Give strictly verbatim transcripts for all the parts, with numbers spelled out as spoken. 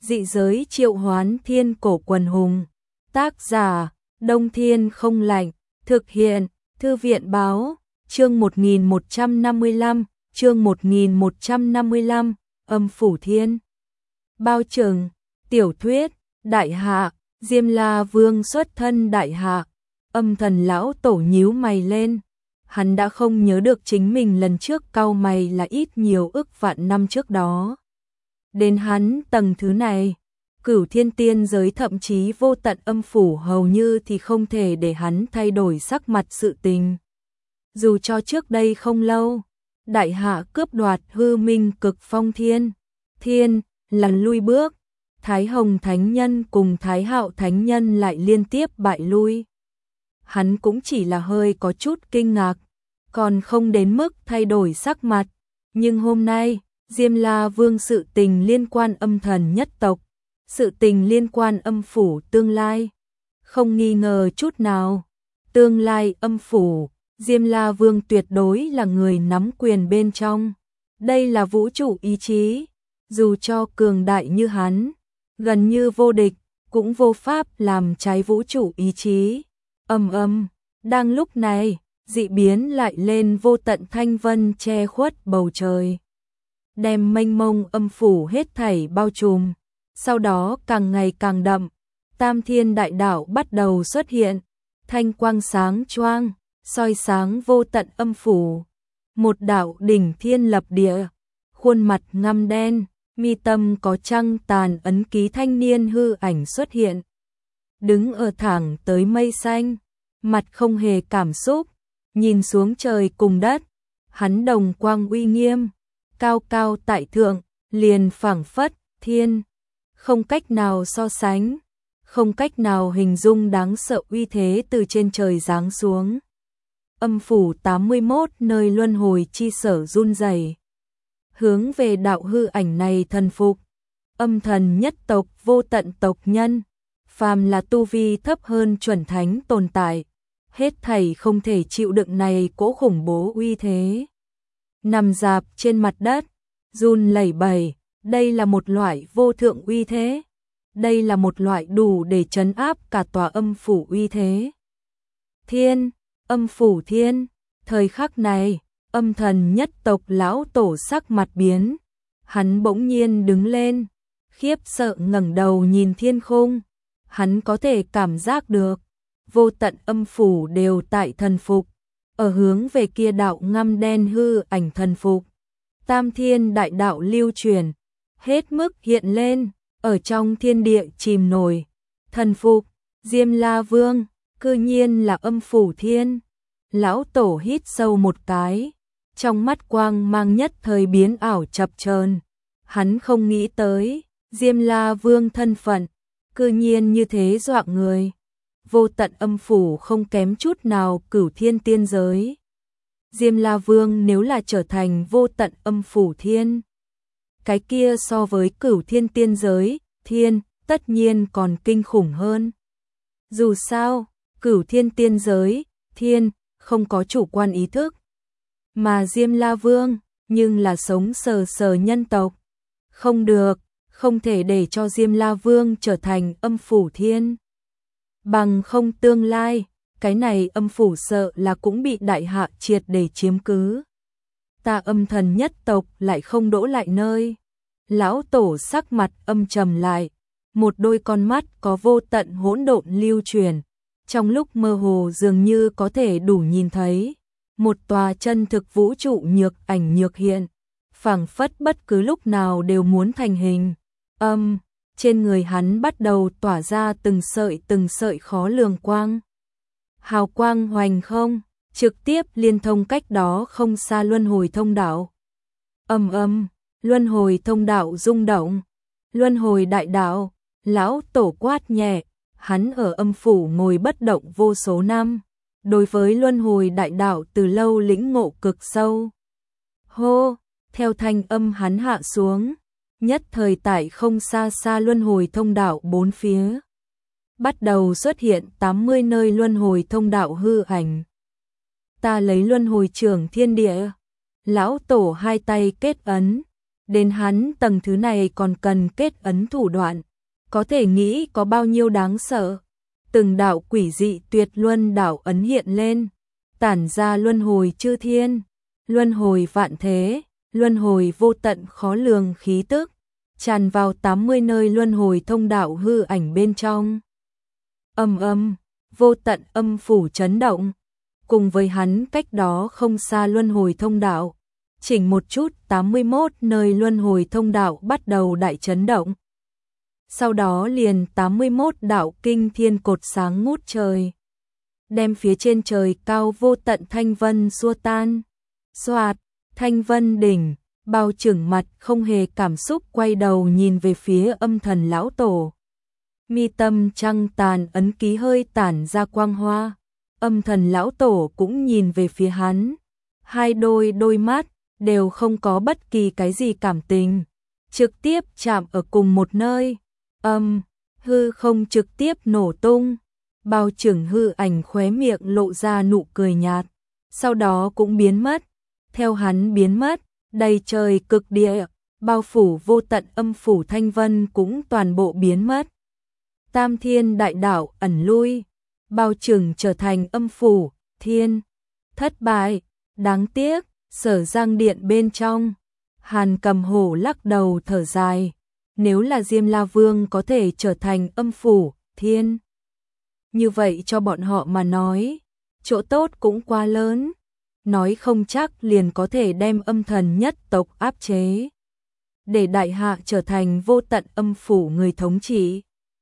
Dị giới triệu hoán thiên cổ quần hùng. Tác giả, Đông Thiên không lạnh. Thực hiện, Thư viện báo, chương một nghìn một trăm năm mươi lăm, chương một nghìn một trăm năm mươi lăm, âm phủ thiên. Bao trừng, tiểu thuyết, đại hạ, Diêm La Vương xuất thân đại hạ. Âm thần lão tổ nhíu mày lên. Hắn đã không nhớ được chính mình lần trước cau mày là ít nhiều ức vạn năm trước đó. Đến hắn tầng thứ này, Cửu Thiên tiên giới thậm chí vô tận âm phủ hầu như thì không thể để hắn thay đổi sắc mặt sự tình. Dù cho trước đây không lâu, đại hạ cướp đoạt hư minh cực phong thiên, thiên, lần lui bước, Thái Hồng Thánh Nhân cùng Thái Hạo Thánh Nhân lại liên tiếp bại lui. Hắn cũng chỉ là hơi có chút kinh ngạc, còn không đến mức thay đổi sắc mặt. Nhưng hôm nay, Diêm La Vương sự tình liên quan âm thần nhất tộc, sự tình liên quan âm phủ tương lai. Không nghi ngờ chút nào, tương lai âm phủ, Diêm La Vương tuyệt đối là người nắm quyền bên trong. Đây là vũ trụ ý chí, dù cho cường đại như hắn, gần như vô địch, cũng vô pháp làm trái vũ trụ ý chí. Ầm ầm, đang lúc này, dị biến lại lên, vô tận thanh vân che khuất bầu trời, đem mênh mông âm phủ hết thảy bao trùm. Sau đó càng ngày càng đậm, Tam Thiên Đại Đạo bắt đầu xuất hiện, thanh quang sáng choang, soi sáng vô tận âm phủ. Một đạo đỉnh thiên lập địa, khuôn mặt ngăm đen, mi tâm có trăng tàn ấn ký thanh niên hư ảnh xuất hiện. Đứng ở thẳng tới mây xanh, mặt không hề cảm xúc, nhìn xuống trời cùng đất, hắn đồng quang uy nghiêm, cao cao tại thượng, liền phảng phất thiên, không cách nào so sánh, không cách nào hình dung đáng sợ uy thế từ trên trời giáng xuống. Âm phủ tám mươi mốt nơi luân hồi chi sở run rẩy, hướng về đạo hư ảnh này thần phục. Âm thần nhất tộc vô tận tộc nhân, phàm là tu vi thấp hơn chuẩn thánh tồn tại, hết thảy không thể chịu đựng này cỗ khủng bố uy thế. Nằm dạp trên mặt đất, run lẩy bẩy, đây là một loại vô thượng uy thế. Đây là một loại đủ để trấn áp cả tòa âm phủ uy thế. Thiên, âm phủ thiên, thời khắc này, âm thần nhất tộc lão tổ sắc mặt biến. Hắn bỗng nhiên đứng lên, khiếp sợ ngẩng đầu nhìn thiên khung. Hắn có thể cảm giác được, vô tận âm phủ đều tại thần phục, ở hướng về kia đạo ngăm đen hư ảnh thần phục. Tam Thiên Đại Đạo lưu truyền, hết mức hiện lên, ở trong thiên địa chìm nổi. Thần phục, Diêm La Vương, cư nhiên là âm phủ thiên. Lão tổ hít sâu một cái, trong mắt quang mang nhất thời biến ảo chập chờn. Hắn không nghĩ tới, Diêm La Vương thân phận, cư nhiên như thế dọa người. Vô tận âm phủ không kém chút nào Cửu Thiên tiên giới. Diêm La Vương nếu là trở thành vô tận âm phủ thiên, cái kia so với Cửu Thiên tiên giới, thiên, tất nhiên còn kinh khủng hơn. Dù sao, Cửu Thiên tiên giới, thiên, không có chủ quan ý thức. Mà Diêm La Vương, nhưng là sống sờ sờ nhân tộc. Không được, không thể để cho Diêm La Vương trở thành âm phủ thiên. Bằng không tương lai, cái này âm phủ sợ là cũng bị đại hạ triệt để chiếm cứ. Ta âm thần nhất tộc lại không đỗ lại nơi. Lão tổ sắc mặt âm trầm lại, một đôi con mắt có vô tận hỗn độn lưu truyền, trong lúc mơ hồ dường như có thể đủ nhìn thấy một tòa chân thực vũ trụ nhược ảnh nhược hiện, phảng phất bất cứ lúc nào đều muốn thành hình. Âm, trên người hắn bắt đầu tỏa ra từng sợi từng sợi khó lường quang. Hào quang hoành không, trực tiếp liên thông cách đó không xa luân hồi thông đạo. Ầm ầm, luân hồi thông đạo rung động. Luân hồi đại đạo, lão tổ quát nhẹ, hắn ở âm phủ ngồi bất động vô số năm, đối với luân hồi đại đạo từ lâu lĩnh ngộ cực sâu. Hô, theo thanh âm hắn hạ xuống, nhất thời tại không xa xa luân hồi thông đạo bốn phía, bắt đầu xuất hiện tám mươi nơi luân hồi thông đạo hư ảnh. Ta lấy luân hồi trưởng thiên địa, lão tổ hai tay kết ấn, đến hắn tầng thứ này còn cần kết ấn thủ đoạn, có thể nghĩ có bao nhiêu đáng sợ. Từng đạo quỷ dị tuyệt luân đạo ấn hiện lên, tản ra luân hồi chư thiên, luân hồi vạn thế, luân hồi vô tận khó lường khí tức, tràn vào tám mươi nơi luân hồi thông đạo hư ảnh bên trong. Âm âm, vô tận âm phủ chấn động, cùng với hắn cách đó không xa luân hồi thông đạo, chỉnh một chút tám mươi mốt nơi luân hồi thông đạo bắt đầu đại chấn động. Sau đó liền tám mươi mốt đạo kinh thiên cột sáng ngút trời, đem phía trên trời cao vô tận thanh vân xua tan. Xoạt, thanh vân đỉnh, Bao Chưởng mặt không hề cảm xúc quay đầu nhìn về phía Âm Thần lão tổ. Mi tâm trăng tàn ấn ký hơi tản ra quang hoa, Âm Thần lão tổ cũng nhìn về phía hắn, hai đôi đôi mắt đều không có bất kỳ cái gì cảm tình, trực tiếp chạm ở cùng một nơi. Âm, hư không trực tiếp nổ tung, Bao Chưởng hư ảnh khóe miệng lộ ra nụ cười nhạt, sau đó cũng biến mất. Theo hắn biến mất, đầy trời cực địa, bao phủ vô tận âm phủ thanh vân cũng toàn bộ biến mất. Tam thiên đại đạo ẩn lui, Bao Chưởng trở thành âm phủ, thiên, thất bại, đáng tiếc. Sở Giang điện bên trong, Hàn Cầm Hổ lắc đầu thở dài, nếu là Diêm La Vương có thể trở thành âm phủ, thiên, như vậy cho bọn họ mà nói, chỗ tốt cũng quá lớn, nói không chắc liền có thể đem âm thần nhất tộc áp chế, để đại hạ trở thành vô tận âm phủ người thống trị.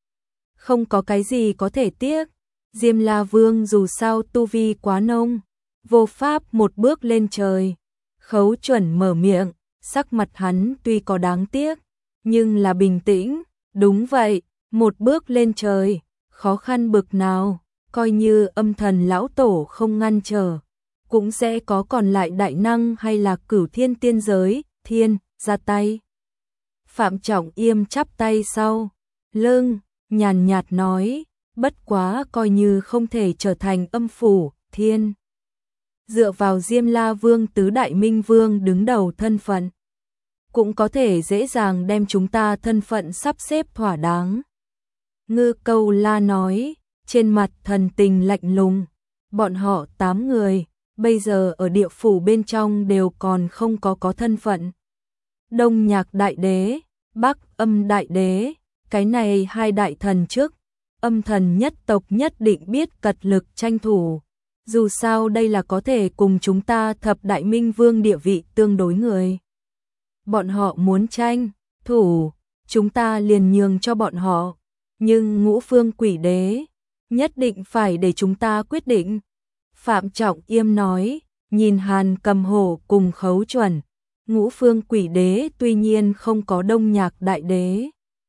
Không có cái gì có thể tiếc, Diêm La Vương dù sao tu vi quá nông, vô pháp một bước lên trời. Khấu Chuẩn mở miệng, sắc mặt hắn tuy có đáng tiếc, nhưng là bình tĩnh. Đúng vậy, một bước lên trời, khó khăn bực nào, coi như Âm Thần lão tổ không ngăn trở, cũng sẽ có còn lại đại năng hay là Cửu Thiên tiên giới, thiên, ra tay. Phạm Trọng Yêm chắp tay sau lưng, nhàn nhạt nói, bất quá coi như không thể trở thành âm phủ, thiên. Dựa vào Diêm La Vương tứ đại minh vương đứng đầu thân phận, cũng có thể dễ dàng đem chúng ta thân phận sắp xếp thỏa đáng. Ngư Câu La nói, trên mặt thần tình lạnh lùng, bọn họ tám người, bây giờ ở địa phủ bên trong đều còn không có có thân phận. Đông Nhạc Đại Đế, Bắc Âm Đại Đế, cái này hai đại thần trước, âm thần nhất tộc nhất định biết cật lực tranh thủ. Dù sao đây là có thể cùng chúng ta thập đại minh vương địa vị tương đối người. Bọn họ muốn tranh, thủ, chúng ta liền nhường cho bọn họ. Nhưng ngũ phương quỷ đế, nhất định phải để chúng ta quyết định. Phạm Trọng Yêm nói, nhìn Hàn Cầm Hổ cùng Khấu Chuẩn. Ngũ phương quỷ đế tuy nhiên không có Đông Nhạc Đại Đế,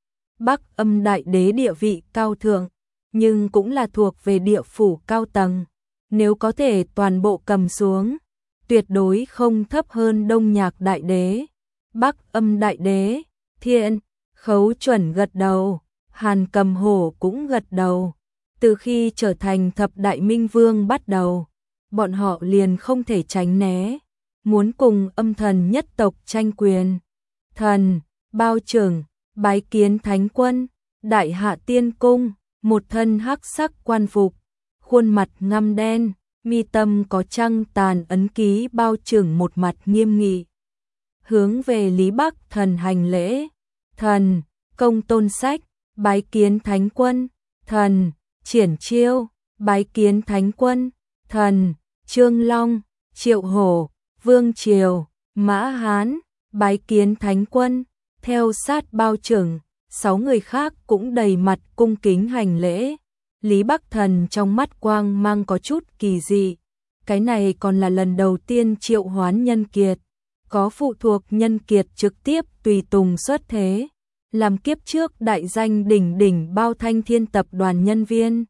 Bắc Âm Đại Đế địa vị cao thượng, nhưng cũng là thuộc về địa phủ cao tầng. Nếu có thể toàn bộ cầm xuống, tuyệt đối không thấp hơn Đông Nhạc Đại Đế, Bắc Âm Đại Đế, Thiên. Khấu Chuẩn gật đầu, Hàn Cầm Hổ cũng gật đầu. Từ khi trở thành thập đại minh vương bắt đầu, bọn họ liền không thể tránh né, muốn cùng âm thần nhất tộc tranh quyền. Thần, Bao Chưởng, bái kiến Thánh Quân, Đại Hạ Tiên Cung, một thân hắc sắc quan phục, khuôn mặt ngăm đen, mi tâm có trăng tàn ấn ký. Bao Chưởng một mặt nghiêm nghị, hướng về Lý Bắc Thần hành lễ. Thần, Công Tôn Sách, bái kiến Thánh Quân. Thần, Triển Chiêu, bái kiến Thánh Quân. Thần, Trương Long, Triệu Hổ, Vương Triều, Mã Hán, bái kiến Thánh Quân. Theo sát Bao Chưởng, sáu người khác cũng đầy mặt cung kính hành lễ. Lý Bắc Thần trong mắt quang mang có chút kỳ dị, cái này còn là lần đầu tiên triệu hoán nhân kiệt, có phụ thuộc nhân kiệt trực tiếp tùy tùng xuất thế, làm kiếp trước đại danh đỉnh đỉnh Bao Thanh Thiên tập đoàn nhân viên.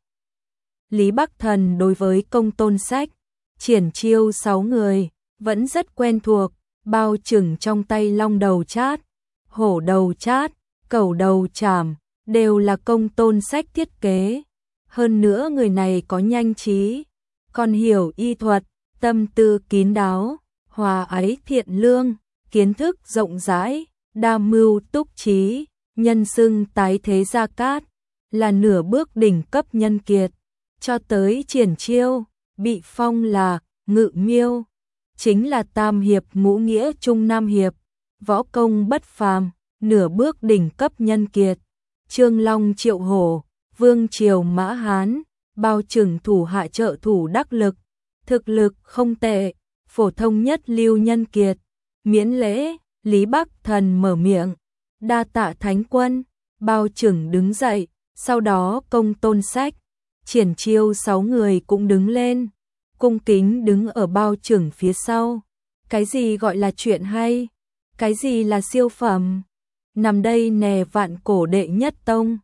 Lý Bắc Thần đối với Công Tôn Sách, Triển Chiêu sáu người vẫn rất quen thuộc. Bao Chưởng trong tay long đầu chát, hổ đầu chát, cẩu đầu chảm đều là Công Tôn Sách thiết kế. Hơn nữa người này có nhanh trí, còn hiểu y thuật, tâm tư kín đáo, hòa ái thiện lương, kiến thức rộng rãi, đa mưu túc trí, nhân xưng tái thế gia cát, là nửa bước đỉnh cấp nhân kiệt, cho tới triển chiêu, bị phong là ngự miêu, chính là tam hiệp ngũ nghĩa trung nam hiệp, võ công bất phàm, nửa bước đỉnh cấp nhân kiệt. Trương Long Triệu Hổ, vương triều Mã Hán, bao trừng thủ hạ trợ thủ đắc lực, thực lực không tệ, phổ thông nhất lưu nhân kiệt. Miễn lễ, Lý Bắc Thần mở miệng, đa tạ thánh quân. Bao trừng đứng dậy, sau đó Công Tôn Sách, Triển Chiêu sáu người cũng đứng lên, cung kính đứng ở bao trừng phía sau. Cái gì gọi là chuyện hay? Cái gì là siêu phẩm? Nằm đây nè vạn cổ đệ nhất tông,